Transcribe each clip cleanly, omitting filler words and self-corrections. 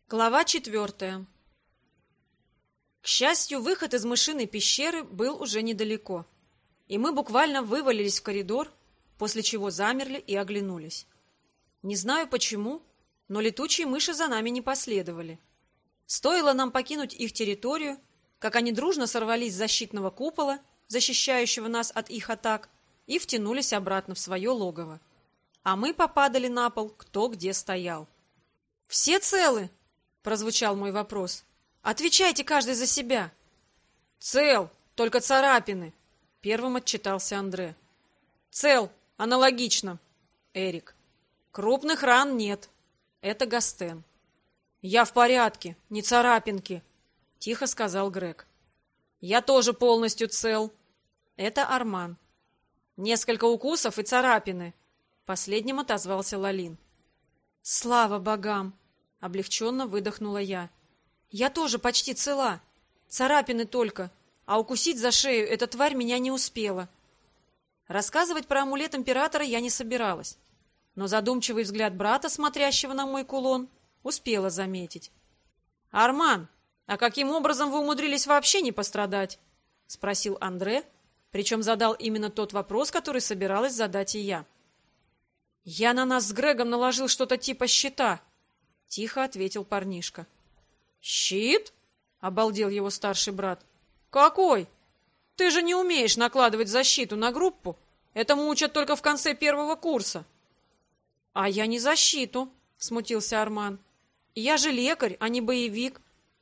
Глава 4. К счастью, выход из мышиной пещеры был уже недалеко, и мы буквально вывалились в коридор, после чего замерли и оглянулись. Не знаю почему, но летучие мыши за нами не последовали. Стоило нам покинуть их территорию, как они дружно сорвались с защитного купола, защищающего нас от их атак, и втянулись обратно в свое логово. А мы попадали на пол, кто где стоял. «Все целы?» — прозвучал мой вопрос. «Отвечайте каждый за себя». «Цел, только царапины», — первым отчитался Андре. «Цел, аналогично», — Эрик. «Крупных ран нет». Это Гастен. «Я в порядке, не царапинки», — тихо сказал Грег. «Я тоже полностью цел». Это Арман. «Несколько укусов и царапины», — последним отозвался Лалин. «Слава богам!» — облегченно выдохнула я. «Я тоже почти цела. Царапины только, а укусить за шею эта тварь меня не успела». Рассказывать про амулет императора я не собиралась, но задумчивый взгляд брата, смотрящего на мой кулон, успела заметить. «Арман, а каким образом вы умудрились вообще не пострадать?» — спросил Андре, причем задал именно тот вопрос, который собиралась задать и я. «Я на нас с Грегом наложил что-то типа щита», — тихо ответил парнишка. «Щит?» — обалдел его старший брат. «Какой? Ты же не умеешь накладывать защиту на группу. Этому учат только в конце первого курса». «А я не защиту», — смутился Арман. «Я же лекарь, а не боевик.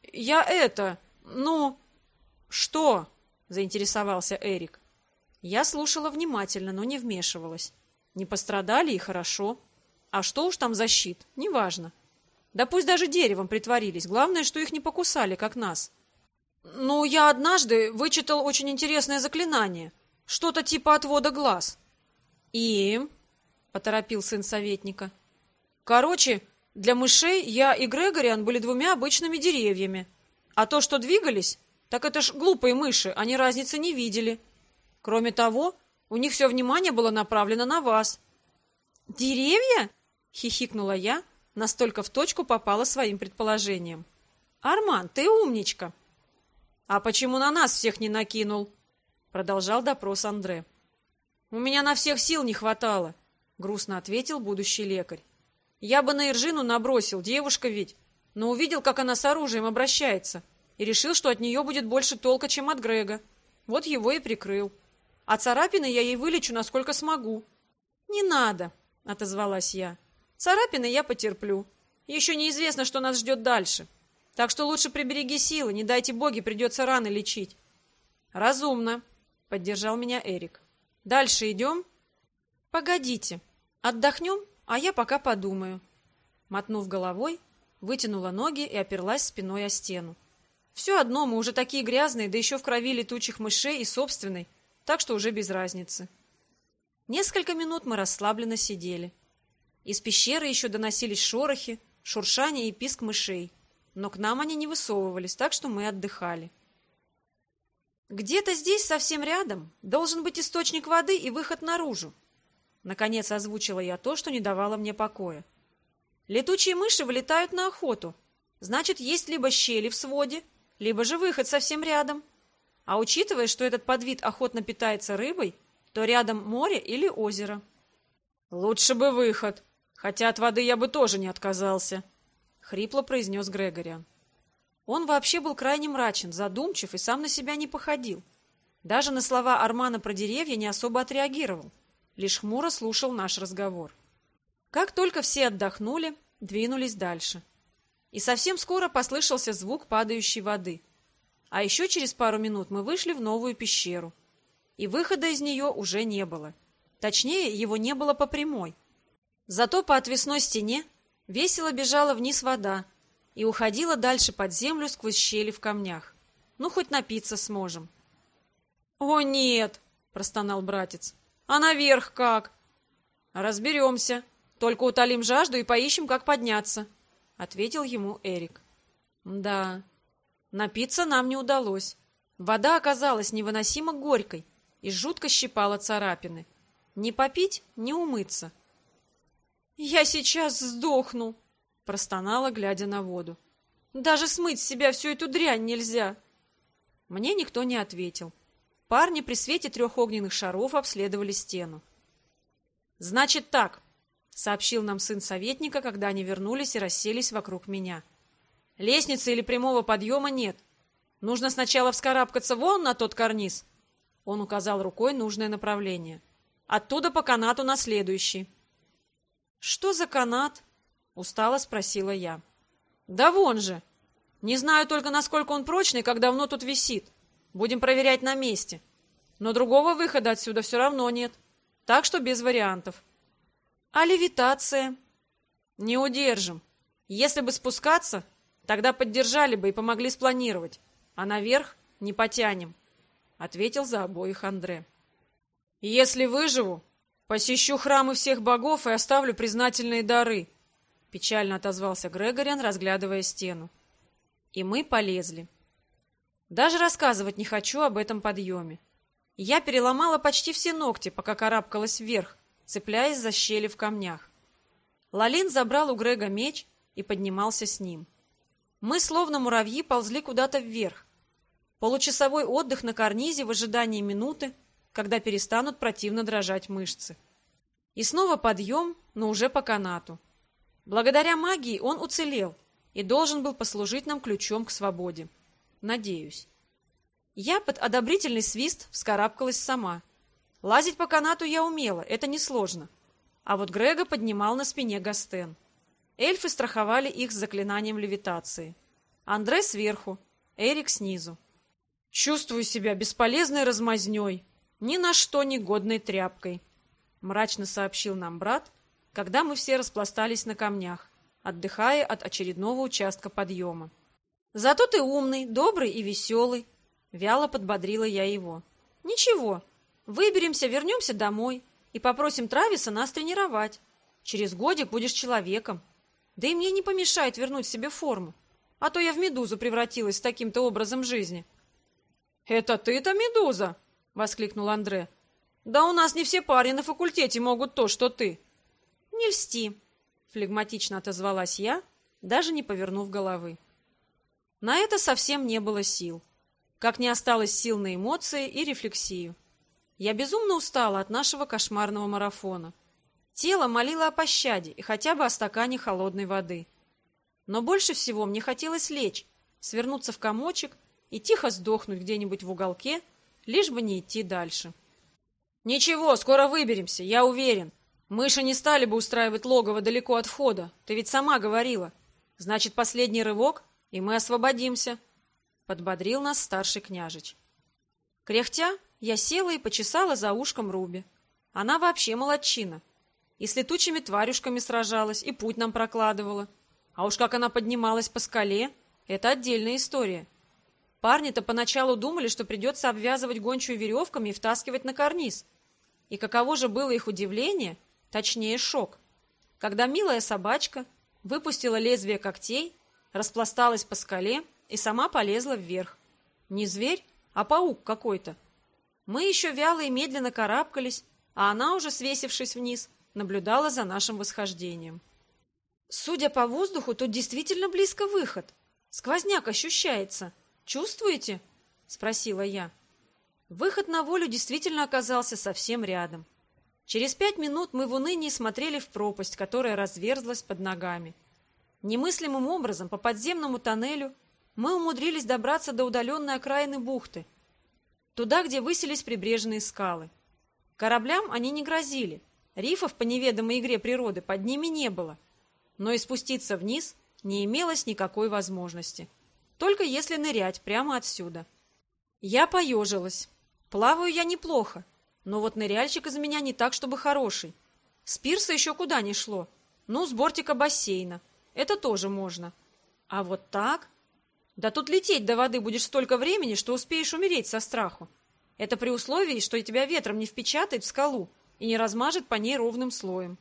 «Что?» — заинтересовался Эрик. Я слушала внимательно, но не вмешивалась. Не пострадали и хорошо. А что уж там за щит, неважно. Да пусть даже деревом притворились, главное, что их не покусали, как нас. Я однажды вычитал очень интересное заклинание. Что-то типа отвода глаз. Поторопил сын советника. Короче, для мышей я и Грегориан были двумя обычными деревьями. А то, что двигались, так это ж глупые мыши, они разницы не видели. Кроме того, у них все внимание было направлено на вас. «Деревья?» — хихикнула я, настолько в точку попала своим предположением. «Арман, ты умничка!» «А почему на нас всех не накинул?» — продолжал допрос Андре. «У меня на всех сил не хватало», — грустно ответил будущий лекарь. «Я бы на Иржину набросил, девушка ведь, но увидел, как она с оружием обращается, и решил, что от нее будет больше толка, чем от Грега. Вот его и прикрыл. А царапины я ей вылечу, насколько смогу». «Не надо», — отозвалась я. «Царапины я потерплю. Еще неизвестно, что нас ждет дальше. Так что лучше прибереги силы, не дайте боги, придется раны лечить». «Разумно», — поддержал меня Эрик. «Дальше идем?» «Погодите, отдохнем, а я пока подумаю». Мотнув головой, вытянула ноги и оперлась спиной о стену. Все одно мы уже такие грязные, да еще в крови летучих мышей и собственной, так что уже без разницы. Несколько минут мы расслабленно сидели. Из пещеры еще доносились шорохи, шуршание и писк мышей, но к нам они не высовывались, так что мы отдыхали. «Где-то здесь, совсем рядом, должен быть источник воды и выход наружу», наконец озвучила я то, что не давало мне покоя. «Летучие мыши вылетают на охоту, значит, есть либо щели в своде, либо же выход совсем рядом. А учитывая, что этот подвид охотно питается рыбой, то рядом море или озеро». «Лучше бы выход, хотя от воды я бы тоже не отказался», — хрипло произнес Грегориан. Он вообще был крайне мрачен, задумчив и сам на себя не походил. Даже на слова Армана про деревья не особо отреагировал, лишь хмуро слушал наш разговор. Как только все отдохнули, двинулись дальше. И совсем скоро послышался звук падающей воды. А еще через пару минут мы вышли в новую пещеру. И выхода из нее уже не было. Точнее, его не было по прямой. Зато по отвесной стене весело бежала вниз вода и уходила дальше под землю сквозь щели в камнях. Хоть напиться сможем. «О, нет!» — простонал братец. «А наверх как?» «Разберемся. Только утолим жажду и поищем, как подняться», — ответил ему Эрик. Да, напиться нам не удалось. Вода оказалась невыносимо горькой и жутко щипала царапины. Не попить, не умыться. «Я сейчас сдохну», — простонала, глядя на воду. Даже смыть с себя всю эту дрянь нельзя. Мне никто не ответил. Парни при свете 3 огненных шаров обследовали стену. «Значит так», — сообщил нам сын советника, когда они вернулись и расселись вокруг меня. «Лестницы или прямого подъема нет. Нужно сначала вскарабкаться вон на тот карниз». Он указал рукой нужное направление. «Оттуда по канату на следующий». «Что за канат?» — устало спросила я. «Да вон же! Не знаю только, насколько он прочный, как давно тут висит. Будем проверять на месте. Но другого выхода отсюда все равно нет. Так что без вариантов». «А левитация?» «Не удержим. Если бы спускаться, тогда поддержали бы и помогли спланировать. А наверх не потянем», — ответил за обоих Андре. «Если выживу, посещу храмы всех богов и оставлю признательные дары», — печально отозвался Грегориан, разглядывая стену. И мы полезли. Даже рассказывать не хочу об этом подъеме. Я переломала почти все ногти, пока карабкалась вверх, цепляясь за щели в камнях. Лалин забрал у Грега меч и поднимался с ним. Мы, словно муравьи, ползли куда-то вверх. Получасовой отдых на карнизе в ожидании минуты, когда перестанут противно дрожать мышцы. И снова подъем, но уже по канату. Благодаря магии он уцелел и должен был послужить нам ключом к свободе. Надеюсь. Я под одобрительный свист вскарабкалась сама. Лазить по канату я умела, это несложно. А вот Грега поднимал на спине Гастен. Эльфы страховали их с заклинанием левитации. Андре сверху, Эрик снизу. «Чувствую себя бесполезной размазнёй, ни на что не годной тряпкой», — мрачно сообщил нам брат, когда мы все распластались на камнях, отдыхая от очередного участка подъема. «Зато ты умный, добрый и веселый», — вяло подбодрила я его. «Ничего, выберемся, вернемся домой и попросим Трависа нас тренировать. Через годик будешь человеком. Да и мне не помешает вернуть себе форму, а то я в медузу превратилась с таким-то образом жизни». «Это ты-то медуза?» — воскликнул Андре. «Да у нас не все парни на факультете могут то, что ты». «Не льсти», — флегматично отозвалась я, даже не повернув головы. На это совсем не было сил. Как не осталось сил на эмоции и рефлексию. Я безумно устала от нашего кошмарного марафона. Тело молило о пощаде и хотя бы о стакане холодной воды. Но больше всего мне хотелось лечь, свернуться в комочек и тихо сдохнуть где-нибудь в уголке, лишь бы не идти дальше. «Ничего, скоро выберемся, я уверен. Мыши не стали бы устраивать логово далеко от входа, ты ведь сама говорила. Значит, последний рывок, и мы освободимся», — подбодрил нас старший княжич. Кряхтя, я села и почесала за ушком Руби. Она вообще молодчина. И с летучими тварюшками сражалась, и путь нам прокладывала. А уж как она поднималась по скале, это отдельная история. Парни-то поначалу думали, что придется обвязывать гончую веревками и втаскивать на карниз. И каково же было их удивление, точнее шок, когда милая собачка выпустила лезвие когтей, распласталась по скале и сама полезла вверх. Не зверь, а паук какой-то. Мы еще вяло и медленно карабкались, а она, уже свесившись вниз, наблюдала за нашим восхождением. Судя по воздуху, тут действительно близко выход. Сквозняк ощущается. «Чувствуете?» — спросила я. Выход на волю действительно оказался совсем рядом. Через 5 минут мы в унынии смотрели в пропасть, которая разверзлась под ногами. Немыслимым образом по подземному тоннелю мы умудрились добраться до удаленной окраины бухты, туда, где высились прибрежные скалы. Кораблям они не грозили, рифов по неведомой игре природы под ними не было, но и спуститься вниз не имелось никакой возможности. Только если нырять прямо отсюда. Я поежилась. Плаваю я неплохо, но вот ныряльщик из меня не так, чтобы хороший. С пирса еще куда ни шло. Ну, с бортика бассейна. Это тоже можно. А вот так? Да тут лететь до воды будешь столько времени, что успеешь умереть со страху. Это при условии, что тебя ветром не впечатает в скалу и не размажет по ней ровным слоем.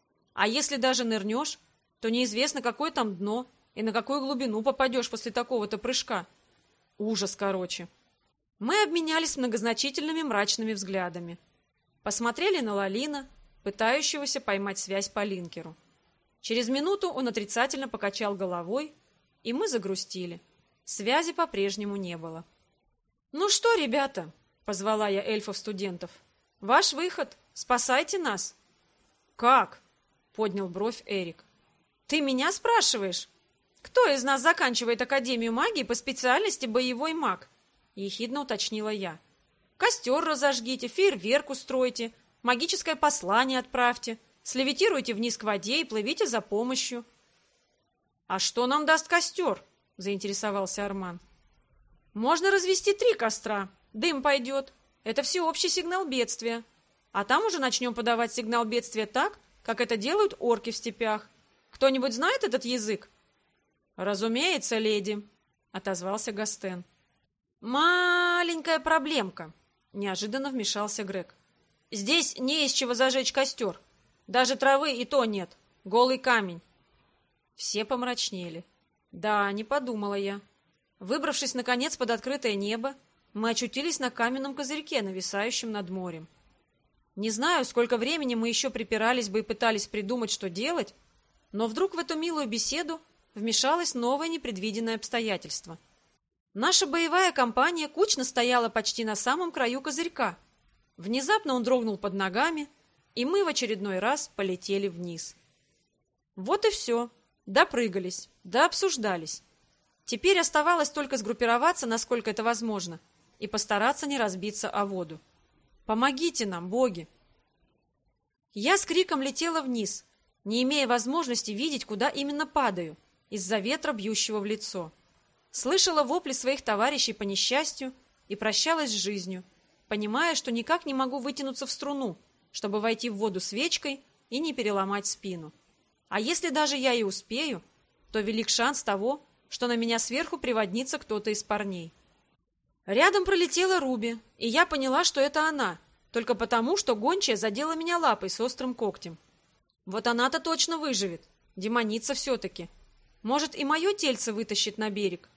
А если даже нырнешь, то неизвестно, какое там дно, и на какую глубину попадешь после такого-то прыжка. Ужас, короче. Мы обменялись многозначительными мрачными взглядами. Посмотрели на Лалина, пытающегося поймать связь по линкеру. Через минуту он отрицательно покачал головой и мы загрустили. Связи по-прежнему не было. «Ну что, ребята?» — позвала я эльфов-студентов. «Ваш выход. Спасайте нас!» «Как?» — поднял бровь Эрик. «Ты меня спрашиваешь? Кто из нас заканчивает Академию магии по специальности боевой маг?» — ехидно уточнила я. «Костер разожгите, фейерверк устройте, магическое послание отправьте, слевитируйте вниз к воде и плывите за помощью». «А что нам даст костер?» — заинтересовался Арман. «Можно развести 3 костра. Дым пойдет. Это всеобщий сигнал бедствия. А там уже начнем подавать сигнал бедствия так, как это делают орки в степях. Кто-нибудь знает этот язык?» «Разумеется, леди», — отозвался Гастен. «Маленькая проблемка», — неожиданно вмешался Грег. «Здесь не из чего зажечь костер. Даже травы и то нет. Голый камень». Все помрачнели. «Да, не подумала я». Выбравшись, наконец, под открытое небо, мы очутились на каменном козырьке, нависающем над морем. Не знаю, сколько времени мы еще припирались бы и пытались придумать, что делать, но вдруг в эту милую беседу вмешалось новое непредвиденное обстоятельство. Наша боевая компания кучно стояла почти на самом краю козырька. Внезапно он дрогнул под ногами, и мы в очередной раз полетели вниз. Вот и все. Допрыгались, дообсуждались. Теперь оставалось только сгруппироваться, насколько это возможно, и постараться не разбиться о воду. Помогите нам, боги! Я с криком летела вниз, не имея возможности видеть, куда именно падаю, из-за ветра, бьющего в лицо. Слышала вопли своих товарищей по несчастью и прощалась с жизнью, понимая, что никак не могу вытянуться в струну, чтобы войти в воду свечкой и не переломать спину. А если даже я и успею, то велик шанс того, что на меня сверху приводнится кто-то из парней. Рядом пролетела Руби, и я поняла, что это она, только потому, что гончая задела меня лапой с острым когтем. Вот она-то точно выживет, демоница все-таки. Может, и мое тельце вытащит на берег.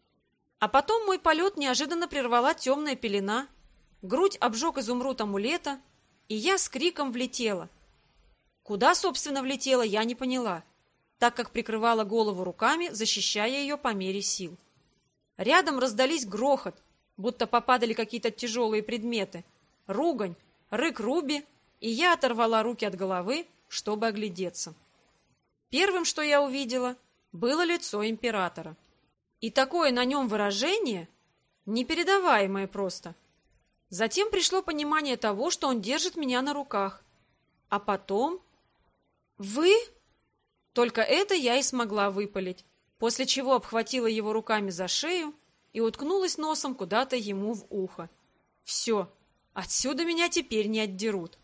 А потом мой полет неожиданно прервала темная пелена, грудь обжег изумруд амулета, и я с криком влетела. Куда, собственно, влетела, я не поняла, так как прикрывала голову руками, защищая ее по мере сил. Рядом раздались грохот, будто попадали какие-то тяжелые предметы, ругань, рык Руби, и я оторвала руки от головы, чтобы оглядеться. Первым, что я увидела, было лицо императора. И такое на нем выражение, непередаваемое просто. Затем пришло понимание того, что он держит меня на руках. А потом... «Вы?» Только это я и смогла выпалить, после чего обхватила его руками за шею и уткнулась носом куда-то ему в ухо. Все, отсюда меня теперь не отдерут.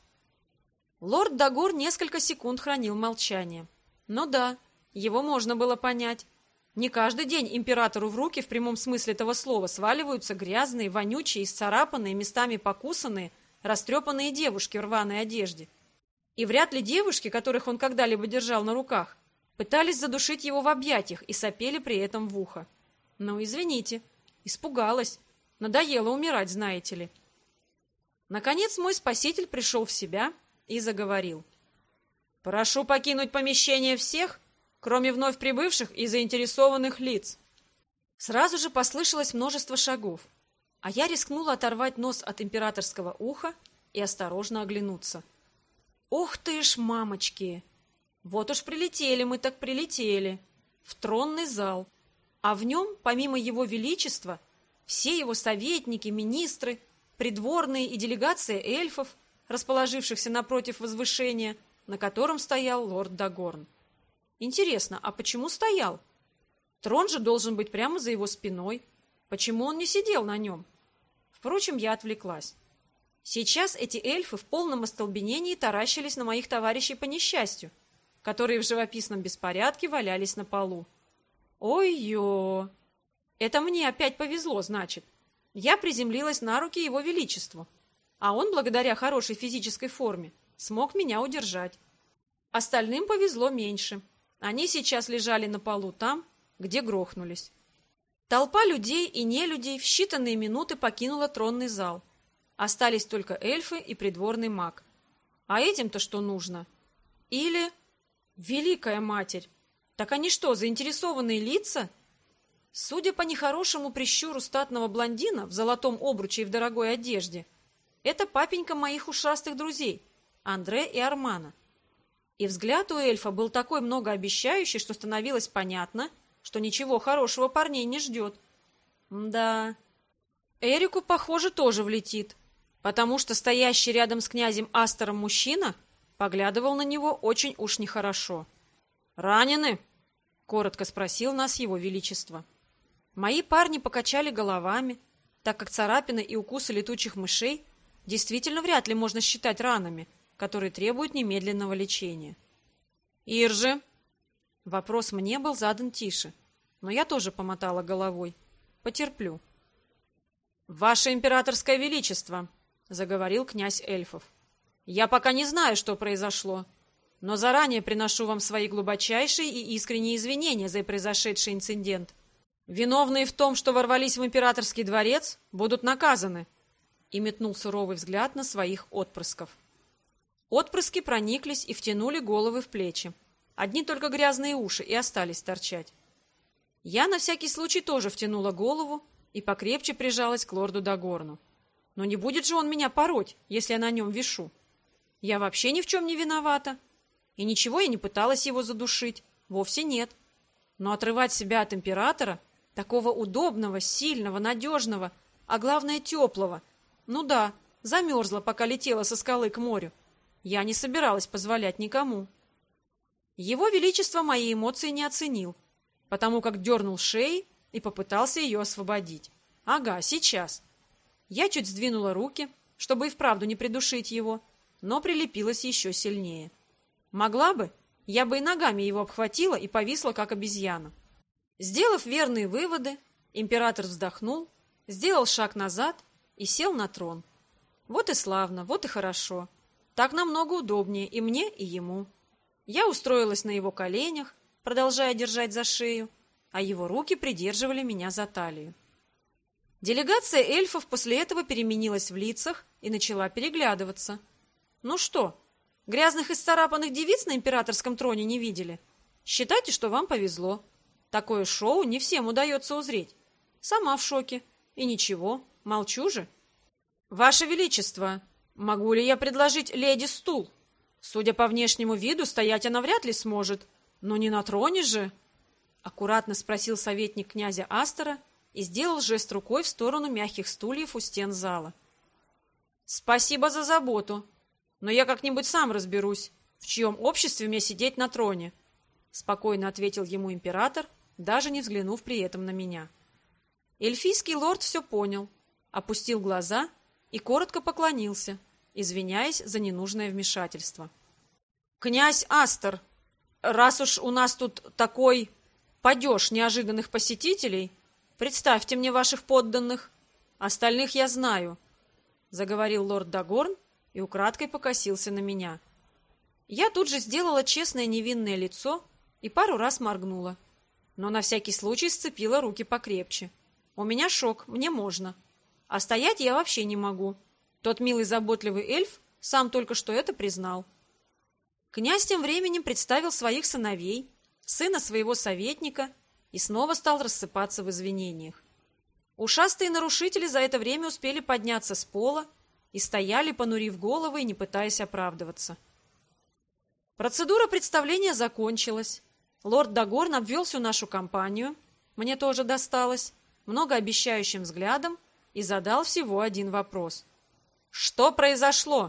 Лорд Дагор несколько секунд хранил молчание. Но да, его можно было понять. Не каждый день императору в руки в прямом смысле этого слова сваливаются грязные, вонючие, исцарапанные, местами покусанные, растрепанные девушки в рваной одежде. И вряд ли девушки, которых он когда-либо держал на руках, пытались задушить его в объятиях и сопели при этом в ухо. Ну, извините, испугалась. Надоело умирать, знаете ли. Наконец мой спаситель пришел в себя и заговорил. «Прошу покинуть помещение всех, кроме вновь прибывших и заинтересованных лиц». Сразу же послышалось множество шагов, а я рискнула оторвать нос от императорского уха и осторожно оглянуться. «Ох ты ж, мамочки! Вот уж прилетели мы так прилетели! В тронный зал, а в нем, помимо его величества, все его советники, министры, придворные и делегация эльфов, расположившихся напротив возвышения, на котором стоял лорд Дагорн. Интересно, а почему стоял? Трон же должен быть прямо за его спиной. Почему он не сидел на нем? Впрочем, я отвлеклась. Сейчас эти эльфы в полном остолбенении таращились на моих товарищей по несчастью, которые в живописном беспорядке валялись на полу. Ой-ё! Это мне опять повезло, значит. Я приземлилась на руки его величеству, а он, благодаря хорошей физической форме, смог меня удержать. Остальным повезло меньше. Они сейчас лежали на полу там, где грохнулись. Толпа людей и нелюдей в считанные минуты покинула тронный зал. Остались только эльфы и придворный маг. А этим-то что нужно? Или... Великая Матерь! Так они что, заинтересованные лица? Судя по нехорошему прищуру статного блондина в золотом обруче и в дорогой одежде, это папенька моих ушастых друзей, Андре и Армана. И взгляд у эльфа был такой многообещающий, что становилось понятно, что ничего хорошего парней не ждет. Да, Эрику, похоже, тоже влетит, потому что стоящий рядом с князем Астером мужчина поглядывал на него очень уж нехорошо. «Ранены?» — коротко спросил нас его величество. Мои парни покачали головами, так как царапины и укусы летучих мышей действительно вряд ли можно считать ранами, которые требуют немедленного лечения. «Иржи?» Вопрос мне был задан тише, но я тоже помотала головой. «Потерплю». «Ваше императорское величество», — заговорил князь эльфов, — «я пока не знаю, что произошло, но заранее приношу вам свои глубочайшие и искренние извинения за произошедший инцидент. Виновные в том, что ворвались в императорский дворец, будут наказаны», и метнул суровый взгляд на своих отпрысков. Отпрыски прониклись и втянули головы в плечи. Одни только грязные уши и остались торчать. Я на всякий случай тоже втянула голову и покрепче прижалась к лорду Дагорну. Но не будет же он меня пороть, если я на нем вишу. Я вообще ни в чем не виновата. И ничего я не пыталась его задушить. Вовсе нет. Но отрывать себя от императора, такого удобного, сильного, надежного, а главное теплого, ну да, замерзла, пока летела со скалы к морю, я не собиралась позволять никому. Его Величество мои эмоции не оценил, потому как дернул шеей и попытался ее освободить. Ага, сейчас. Я чуть сдвинула руки, чтобы и вправду не придушить его, но прилепилась еще сильнее. Могла бы, я бы и ногами его обхватила и повисла, как обезьяна. Сделав верные выводы, император вздохнул, сделал шаг назад и сел на трон. Вот и славно, вот и хорошо. Так намного удобнее и мне, и ему. Я устроилась на его коленях, продолжая держать за шею, а его руки придерживали меня за талию. Делегация эльфов после этого переменилась в лицах и начала переглядываться. Ну что, грязных и сцарапанных девиц на императорском троне не видели? Считайте, что вам повезло. Такое шоу не всем удается узреть. Сама в шоке. И ничего, молчу же. Ваше Величество, могу ли я предложить леди стул? Судя по внешнему виду, стоять она вряд ли сможет. Но не на троне же. Аккуратно спросил советник князя Астера и сделал жест рукой в сторону мягких стульев у стен зала. Спасибо за заботу. Но я как-нибудь сам разберусь, в чьем обществе мне сидеть на троне. Спокойно ответил ему император, даже не взглянув при этом на меня. Эльфийский лорд все понял, опустил глаза и коротко поклонился, извиняясь за ненужное вмешательство. «Князь Астер, раз уж у нас тут такой падеж неожиданных посетителей, представьте мне ваших подданных. Остальных я знаю», — заговорил лорд Дагорн и украдкой покосился на меня. Я тут же сделала честное невинное лицо и пару раз моргнула, но на всякий случай сцепила руки покрепче. У меня шок, мне можно. А стоять я вообще не могу. Тот милый заботливый эльф сам только что это признал. Князь тем временем представил своих сыновей, сына своего советника и снова стал рассыпаться в извинениях. Ушастые нарушители за это время успели подняться с пола и стояли, понурив головы и не пытаясь оправдываться. Процедура представления закончилась. Лорд Дагорн обвел всю нашу компанию, мне тоже досталось, многообещающим взглядом и задал всего один вопрос. «Что произошло?»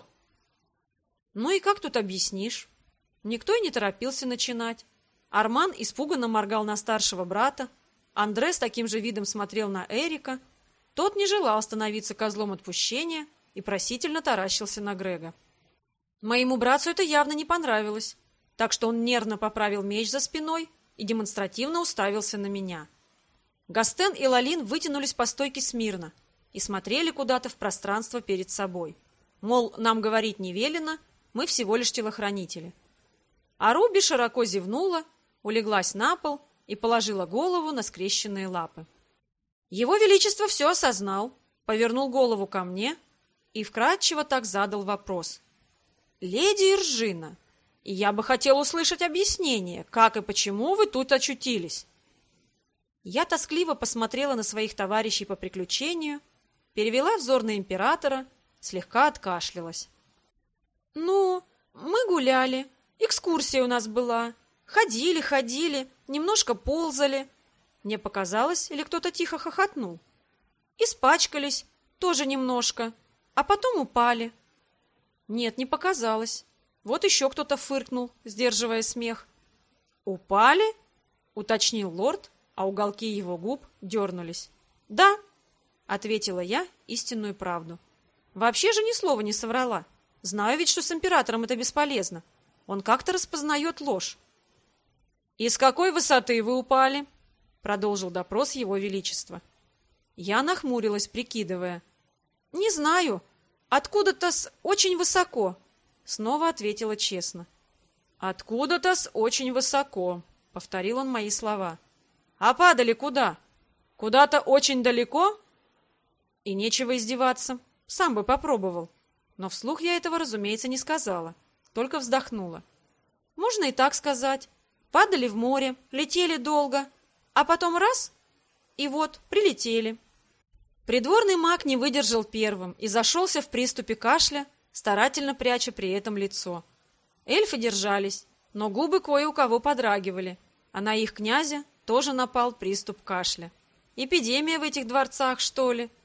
Ну и как тут объяснишь? Никто и не торопился начинать. Арман испуганно моргал на старшего брата, Андре с таким же видом смотрел на Эрика, тот не желал становиться козлом отпущения и просительно таращился на Грега. Моему братцу это явно не понравилось, так что он нервно поправил меч за спиной и демонстративно уставился на меня. Гастен и Лалин вытянулись по стойке смирно и смотрели куда-то в пространство перед собой. Мол, нам говорить не велено, мы всего лишь телохранители. А Руби широко зевнула, улеглась на пол и положила голову на скрещенные лапы. Его Величество все осознал, повернул голову ко мне и вкратчиво так задал вопрос. «Леди Иржина, я бы хотел услышать объяснение, как и почему вы тут очутились». Я тоскливо посмотрела на своих товарищей по приключению, перевела взор на императора, слегка откашлялась. «Ну, мы гуляли, экскурсия у нас была, ходили, немножко ползали». Мне показалось, или кто-то тихо хохотнул. «Испачкались, тоже немножко, а потом упали». Нет, не показалось. Вот еще кто-то фыркнул, сдерживая смех. «Упали?» — уточнил лорд, а уголки его губ дернулись. «Да», — ответила я истинную правду. «Вообще же ни слова не соврала. Знаю ведь, что с императором это бесполезно. Он как-то распознает ложь». «И с какой высоты вы упали?» — продолжил допрос его величества. Я нахмурилась, прикидывая. «Не знаю. Откуда-то очень высоко», — снова ответила честно. «Откуда-то очень высоко», — повторил он мои слова. «А падали куда? Куда-то очень далеко?» И нечего издеваться. Сам бы попробовал. Но вслух я этого, разумеется, не сказала. Только вздохнула. Можно и так сказать. Падали в море, летели долго, а потом раз — и вот, прилетели. Придворный маг не выдержал первым и зашелся в приступе кашля, старательно пряча при этом лицо. Эльфы держались, но губы кое у кого подрагивали, а на их князя тоже напал приступ кашля. Эпидемия в этих дворцах, что ли?